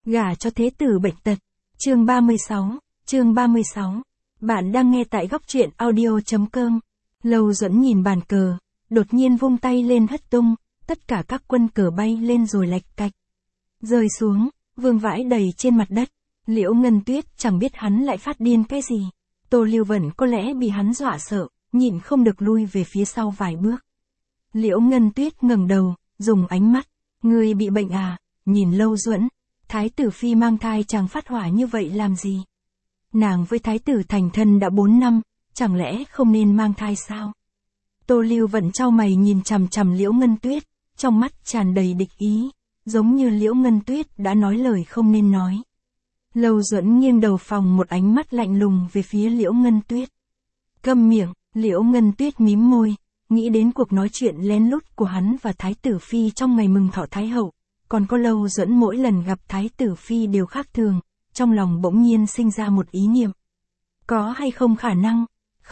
Gả cho thế tử bệnh tật. Chương 36. Bạn đang nghe tại góc truyện audio.com. Lâu Duẫn nhìn bàn cờ, đột nhiên vung tay lên hất tung, tất cả các quân cờ bay lên rồi lạch cạch. Rơi xuống, vương vãi đầy trên mặt đất. Liễu Ngân Tuyết chẳng biết hắn lại phát điên cái gì. Tô Lưu Vân có lẽ bị hắn dọa sợ, nhịn không được lui về phía sau vài bước. Liễu Ngân Tuyết ngẩng đầu, dùng ánh mắt. Người bị bệnh à? Nhìn Lâu Duẫn. Thái tử phi mang thai chàng phát hỏa như vậy làm gì? Nàng với thái tử thành thân đã 4 năm, chẳng lẽ không nên mang thai sao? Tô Lưu Vân chau mày nhìn chằm chằm Liễu Ngân Tuyết, trong mắt tràn đầy địch ý, giống như Liễu Ngân Tuyết đã nói lời không nên nói. Lâu Duẫn nghiêng đầu phòng một ánh mắt lạnh lùng về phía Liễu Ngân Tuyết. Câm miệng. Liễu Ngân Tuyết mím môi, nghĩ đến cuộc nói chuyện lén lút của hắn và thái tử phi trong ngày mừng thọ thái hậu, còn có Lâu Duẫn mỗi lần gặp thái tử phi đều khác thường, trong lòng bỗng nhiên sinh ra một ý niệm. Có hay không khả năng?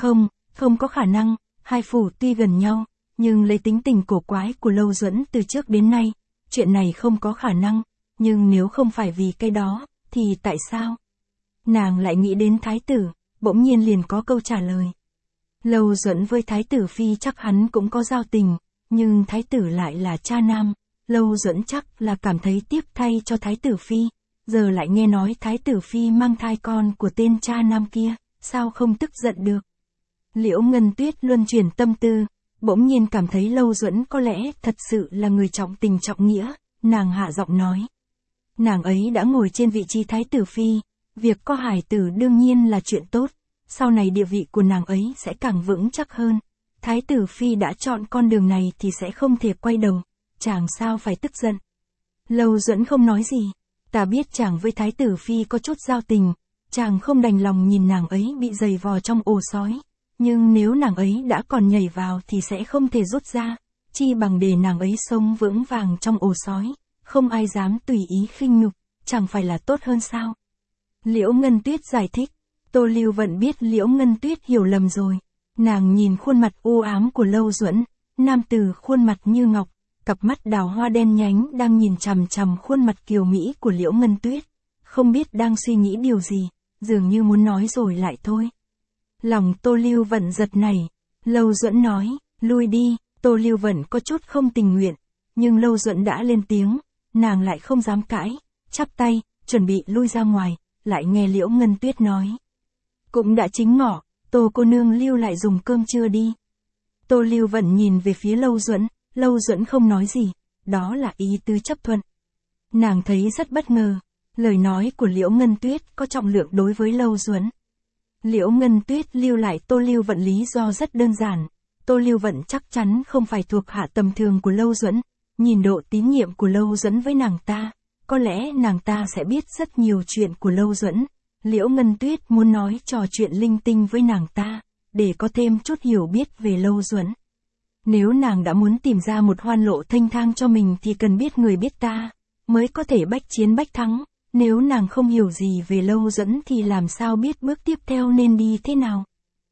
Không có khả năng, hai phủ tuy gần nhau, nhưng lấy tính tình cổ quái của Lâu Duẫn từ trước đến nay, chuyện này không có khả năng, nhưng nếu không phải vì cái đó, thì tại sao? Nàng lại nghĩ đến thái tử, bỗng nhiên liền có câu trả lời. Lâu Duẫn với thái tử phi chắc hắn cũng có giao tình, nhưng thái tử lại là cha nam, Lâu Duẫn chắc là cảm thấy tiếc thay cho thái tử phi, giờ lại nghe nói thái tử phi mang thai con của tên cha nam kia, sao không tức giận được. Liễu Ngân Tuyết luân chuyển tâm tư, bỗng nhiên cảm thấy Lâu Duẫn có lẽ thật sự là người trọng tình trọng nghĩa, nàng hạ giọng nói. Nàng ấy đã ngồi trên vị trí thái tử phi, việc có hài tử đương nhiên là chuyện tốt. Sau này địa vị của nàng ấy sẽ càng vững chắc hơn. Thái tử phi đã chọn con đường này thì sẽ không thể quay đầu. Chàng sao phải tức giận? Lâu Duẫn không nói gì. Ta biết chàng với thái tử phi có chút giao tình. Chàng không đành lòng nhìn nàng ấy bị giày vò trong ổ sói. Nhưng nếu nàng ấy đã còn nhảy vào thì sẽ không thể rút ra. Chi bằng để nàng ấy sống vững vàng trong ổ sói. Không ai dám tùy ý khinh nhục. Chẳng phải là tốt hơn sao? Liễu Ngân Tuyết giải thích. Tô Lưu Vân biết Liễu Ngân Tuyết hiểu lầm rồi. Nàng nhìn khuôn mặt u ám của Lâu Duẫn, nam tử khuôn mặt như ngọc, cặp mắt đào hoa đen nhánh đang nhìn chằm chằm khuôn mặt kiều mỹ của Liễu Ngân Tuyết, không biết đang suy nghĩ điều gì, dường như muốn nói rồi lại thôi. Lòng Tô Lưu Vân giật nảy, Lâu Duẫn nói, lui đi. Tô Lưu Vân có chút không tình nguyện, nhưng Lâu Duẫn đã lên tiếng, nàng lại không dám cãi, chắp tay, chuẩn bị lui ra ngoài, lại nghe Liễu Ngân Tuyết nói. Cũng đã chính ngọ, Tô cô nương lưu lại dùng cơm trưa đi. Tô Lưu Vân nhìn về phía Lâu Duẫn không nói gì, đó là ý tứ chấp thuận. Nàng thấy rất bất ngờ, lời nói của Liễu Ngân Tuyết có trọng lượng đối với Lâu Duẫn. Liễu Ngân Tuyết lưu lại Tô Lưu Vân lý do rất đơn giản, Tô Lưu Vân chắc chắn không phải thuộc hạ tầm thường của Lâu Duẫn, nhìn độ tín nhiệm của Lâu Duẫn với nàng ta, có lẽ nàng ta sẽ biết rất nhiều chuyện của Lâu Duẫn. Liễu Ngân Tuyết muốn nói trò chuyện linh tinh với nàng ta, để có thêm chút hiểu biết về Lâu Duẫn. Nếu nàng đã muốn tìm ra một hoan lộ thanh thang cho mình thì cần biết người biết ta, mới có thể bách chiến bách thắng. Nếu nàng không hiểu gì về Lâu Duẫn thì làm sao biết bước tiếp theo nên đi thế nào.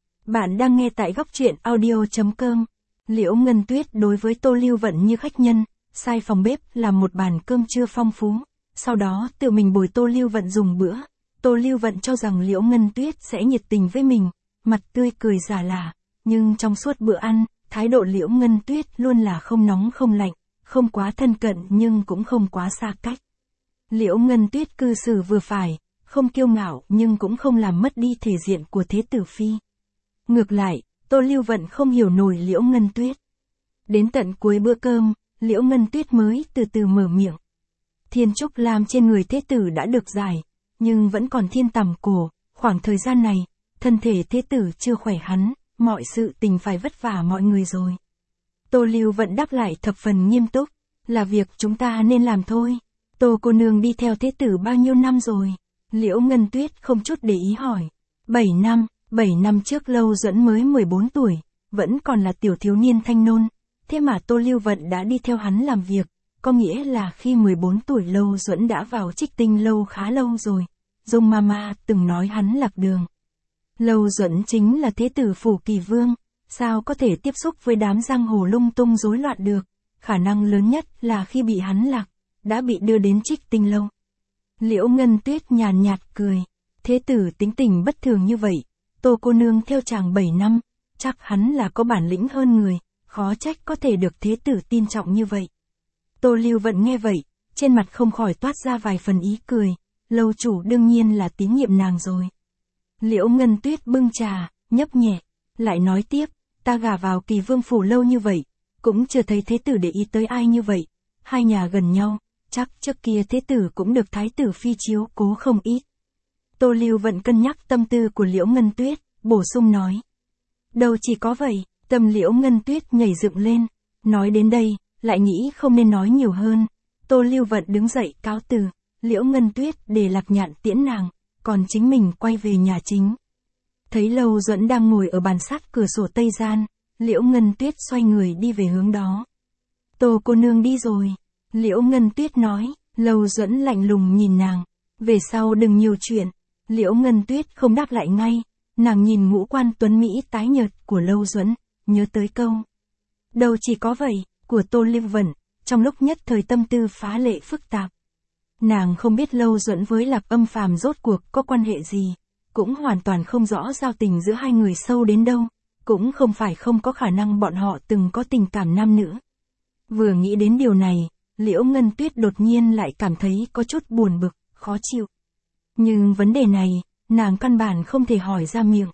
Bạn đang nghe tại góc truyện audio.com. Liễu Ngân Tuyết đối với Tô Lưu Vân như khách nhân, sai phòng bếp làm một bàn cơm trưa phong phú, sau đó tự mình bồi Tô Lưu Vân dùng bữa. Tô Lưu Vân cho rằng Liễu Ngân Tuyết sẽ nhiệt tình với mình, mặt tươi cười giả lả, nhưng trong suốt bữa ăn, thái độ Liễu Ngân Tuyết luôn là không nóng không lạnh, không quá thân cận nhưng cũng không quá xa cách. Liễu Ngân Tuyết cư xử vừa phải, không kiêu ngạo nhưng cũng không làm mất đi thể diện của thế tử phi. Ngược lại, Tô Lưu Vân không hiểu nổi Liễu Ngân Tuyết. Đến tận cuối bữa cơm, Liễu Ngân Tuyết mới từ từ mở miệng. Thiên trúc lam trên người thế tử đã được giải, nhưng vẫn còn thiên tằm cổ, khoảng thời gian này, thân thể thế tử chưa khỏe hắn, mọi sự tình phải vất vả mọi người rồi. Tô Lưu Vân đáp lại thập phần nghiêm túc, là việc chúng ta nên làm thôi. Tô cô nương đi theo thế tử bao nhiêu năm rồi? Liễu Ngân Tuyết không chút để ý hỏi. 7 năm trước Lâu Duẫn mới 14 tuổi, vẫn còn là tiểu thiếu niên thanh nôn, thế mà Tô Lưu Vân đã đi theo hắn làm việc. Có nghĩa là khi 14 tuổi Lâu Duẫn đã vào Trích Tinh lâu khá lâu rồi. Dung Mama từng nói hắn lạc đường. Lâu Duẫn chính là thế tử phủ Kỳ Vương, sao có thể tiếp xúc với đám giang hồ lung tung rối loạn được. Khả năng lớn nhất là khi bị hắn lạc, đã bị đưa đến Trích Tinh lâu. Liễu Ngân Tuyết nhàn nhạt cười. Thế tử tính tình bất thường như vậy, Tô cô nương theo chàng 7 năm, chắc hắn là có bản lĩnh hơn người, khó trách có thể được thế tử tin trọng như vậy. Tô Lưu Vận nghe vậy, trên mặt không khỏi toát ra vài phần ý cười, lâu chủ đương nhiên là tín nhiệm nàng rồi. Liễu Ngân Tuyết bưng trà, nhấp nhẹ, lại nói tiếp, ta gả vào Kỳ Vương phủ lâu như vậy, cũng chưa thấy thế tử để ý tới ai như vậy, hai nhà gần nhau, chắc trước kia thế tử cũng được thái tử phi chiếu cố không ít. Tô Lưu Vận cân nhắc tâm tư của Liễu Ngân Tuyết, bổ sung nói. Đâu chỉ có vậy, tâm Liễu Ngân Tuyết nhảy dựng lên, nói đến đây, lại nghĩ không nên nói nhiều hơn. Tô Lưu Vận đứng dậy cáo từ, Liễu Ngân Tuyết để Lạc Nhạn tiễn nàng, còn chính mình quay về nhà chính. Thấy Lâu Duẫn đang ngồi ở bàn sát cửa sổ tây gian, Liễu Ngân Tuyết xoay người đi về hướng đó. Tô cô nương đi rồi, Liễu Ngân Tuyết nói. Lâu Duẫn lạnh lùng nhìn nàng, về sau đừng nhiều chuyện. Liễu Ngân Tuyết không đáp lại ngay, nàng nhìn ngũ quan tuấn mỹ tái nhợt của Lâu Duẫn, nhớ tới câu. Đâu chỉ có vậy, của Tô Lưu Vận, trong lúc nhất thời tâm tư phá lệ phức tạp. Nàng không biết Lâu Duẫn với Lạc Âm Phàm rốt cuộc có quan hệ gì, cũng hoàn toàn không rõ giao tình giữa hai người sâu đến đâu, cũng không phải không có khả năng bọn họ từng có tình cảm nam nữ. Vừa nghĩ đến điều này, Liễu Ngân Tuyết đột nhiên lại cảm thấy có chút buồn bực, khó chịu. Nhưng vấn đề này, nàng căn bản không thể hỏi ra miệng.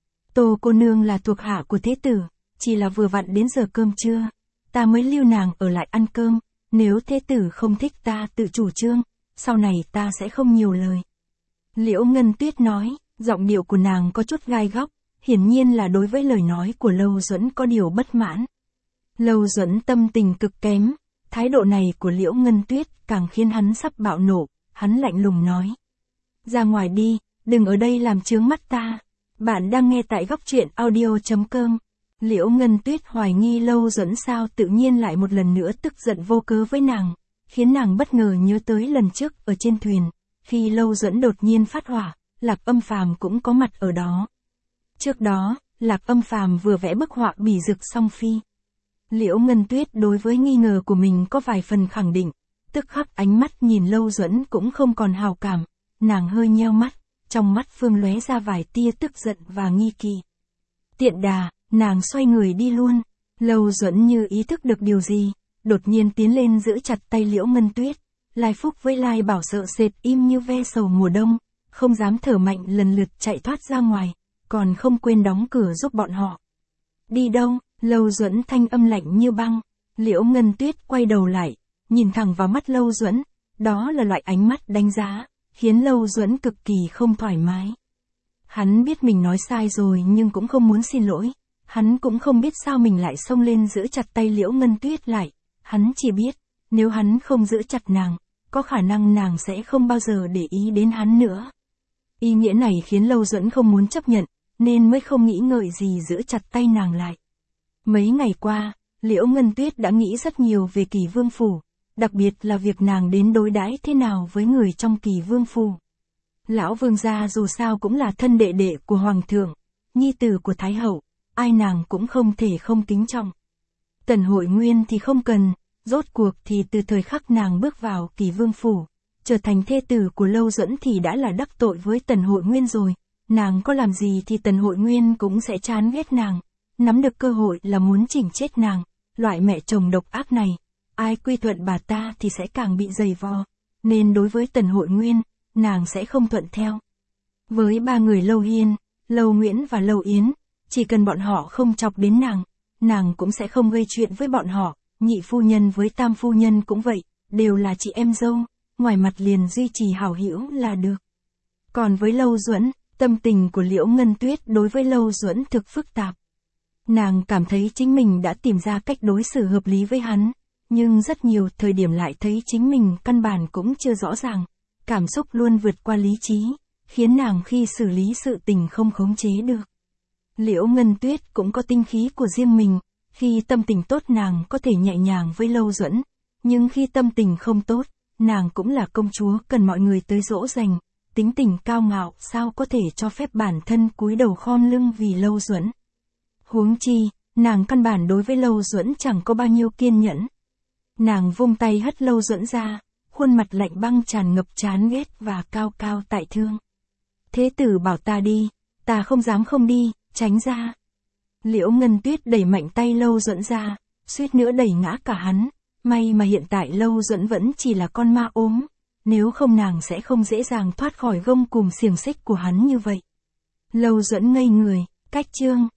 Tô cô nương là thuộc hạ của thế tử, chỉ là vừa vặn đến giờ cơm trưa, ta mới lưu nàng ở lại ăn cơm, nếu thế tử không thích ta tự chủ trương, sau này ta sẽ không nhiều lời. Liễu Ngân Tuyết nói, giọng điệu của nàng có chút gai góc, hiển nhiên là đối với lời nói của Lâu Duẫn có điều bất mãn. Lâu Duẫn tâm tình cực kém, thái độ này của Liễu Ngân Tuyết càng khiến hắn sắp bạo nộ, hắn lạnh lùng nói. Ra ngoài đi, đừng ở đây làm chướng mắt ta. Bạn đang nghe tại góc truyện audio.com. Liễu Ngân Tuyết hoài nghi Lâu Duẫn sao tự nhiên lại một lần nữa tức giận vô cớ với nàng, khiến nàng bất ngờ nhớ tới lần trước ở trên thuyền, khi Lâu Duẫn đột nhiên phát hỏa, Lạc Âm Phàm cũng có mặt ở đó. Trước đó, Lạc Âm Phàm vừa vẽ bức họa bỉ dực song phi. Liễu Ngân Tuyết đối với nghi ngờ của mình có vài phần khẳng định, tức khắc ánh mắt nhìn Lâu Duẫn cũng không còn hào cảm, nàng hơi nheo mắt, trong mắt phương lóe ra vài tia tức giận và nghi kỵ. Tiện đà, nàng xoay người đi luôn. Lâu Duẫn như ý thức được điều gì, đột nhiên tiến lên giữ chặt tay Liễu Ngân Tuyết, Lai Phúc với Lai Bảo sợ sệt im như ve sầu mùa đông, không dám thở mạnh lần lượt chạy thoát ra ngoài, còn không quên đóng cửa giúp bọn họ. Đi đâu? Lâu Duẫn thanh âm lạnh như băng. Liễu Ngân Tuyết quay đầu lại, nhìn thẳng vào mắt Lâu Duẫn, đó là loại ánh mắt đánh giá, khiến Lâu Duẫn cực kỳ không thoải mái. Hắn biết mình nói sai rồi nhưng cũng không muốn xin lỗi, hắn cũng không biết sao mình lại xông lên giữ chặt tay Liễu Ngân Tuyết lại, hắn chỉ biết, nếu hắn không giữ chặt nàng, có khả năng nàng sẽ không bao giờ để ý đến hắn nữa. Ý nghĩa này khiến Lâu Duẫn không muốn chấp nhận, nên mới không nghĩ ngợi gì giữ chặt tay nàng lại. Mấy ngày qua, Liễu Ngân Tuyết đã nghĩ rất nhiều về Kỳ Vương phủ, đặc biệt là việc nàng đến đối đãi thế nào với người trong Kỳ Vương phủ. Lão vương gia dù sao cũng là thân đệ đệ của hoàng thượng, nhi tử của thái hậu, ai nàng cũng không thể không kính trọng. Tần Hội Nguyên thì không cần, rốt cuộc thì từ thời khắc nàng bước vào Kỳ Vương phủ, trở thành thê tử của Lâu Duẫn thì đã là đắc tội với Tần Hội Nguyên rồi, nàng có làm gì thì Tần Hội Nguyên cũng sẽ chán ghét nàng, nắm được cơ hội là muốn chỉnh chết nàng, loại mẹ chồng độc ác này, ai quy thuận bà ta thì sẽ càng bị giày vò, nên đối với Tần Hội Nguyên, nàng sẽ không thuận theo. Với ba người Lâu Hiên, Lâu Nguyễn và Lâu Yến, chỉ cần bọn họ không chọc đến nàng cũng sẽ không gây chuyện với bọn họ, nhị phu nhân với tam phu nhân cũng vậy, đều là chị em dâu, ngoài mặt liền duy trì hảo hữu là được. Còn với Lâu Duẫn, tâm tình của Liễu Ngân Tuyết đối với Lâu Duẫn thực phức tạp. Nàng cảm thấy chính mình đã tìm ra cách đối xử hợp lý với hắn, nhưng rất nhiều thời điểm lại thấy chính mình căn bản cũng chưa rõ ràng, cảm xúc luôn vượt qua lý trí, khiến nàng khi xử lý sự tình không khống chế được. Liễu Ngân Tuyết cũng có tinh khí của riêng mình, khi tâm tình tốt nàng có thể nhẹ nhàng với Lâu Duẫn, nhưng khi tâm tình không tốt, nàng cũng là công chúa cần mọi người tới dỗ dành, tính tình cao ngạo sao có thể cho phép bản thân cúi đầu khom lưng vì Lâu Duẫn. Huống chi, nàng căn bản đối với Lâu Duẫn chẳng có bao nhiêu kiên nhẫn. Nàng vung tay hất Lâu Duẫn ra, khuôn mặt lạnh băng tràn ngập chán ghét và cao cao tại thương. Thế tử bảo ta đi, ta không dám không đi, tránh ra. Liễu Ngân Tuyết đẩy mạnh tay Lâu Duẫn ra, suýt nữa đẩy ngã cả hắn, may mà hiện tại Lâu Duẫn vẫn chỉ là con ma ốm, nếu không nàng sẽ không dễ dàng thoát khỏi gông cùm xiềng xích của hắn như vậy. Lâu Duẫn ngây người, cách chương.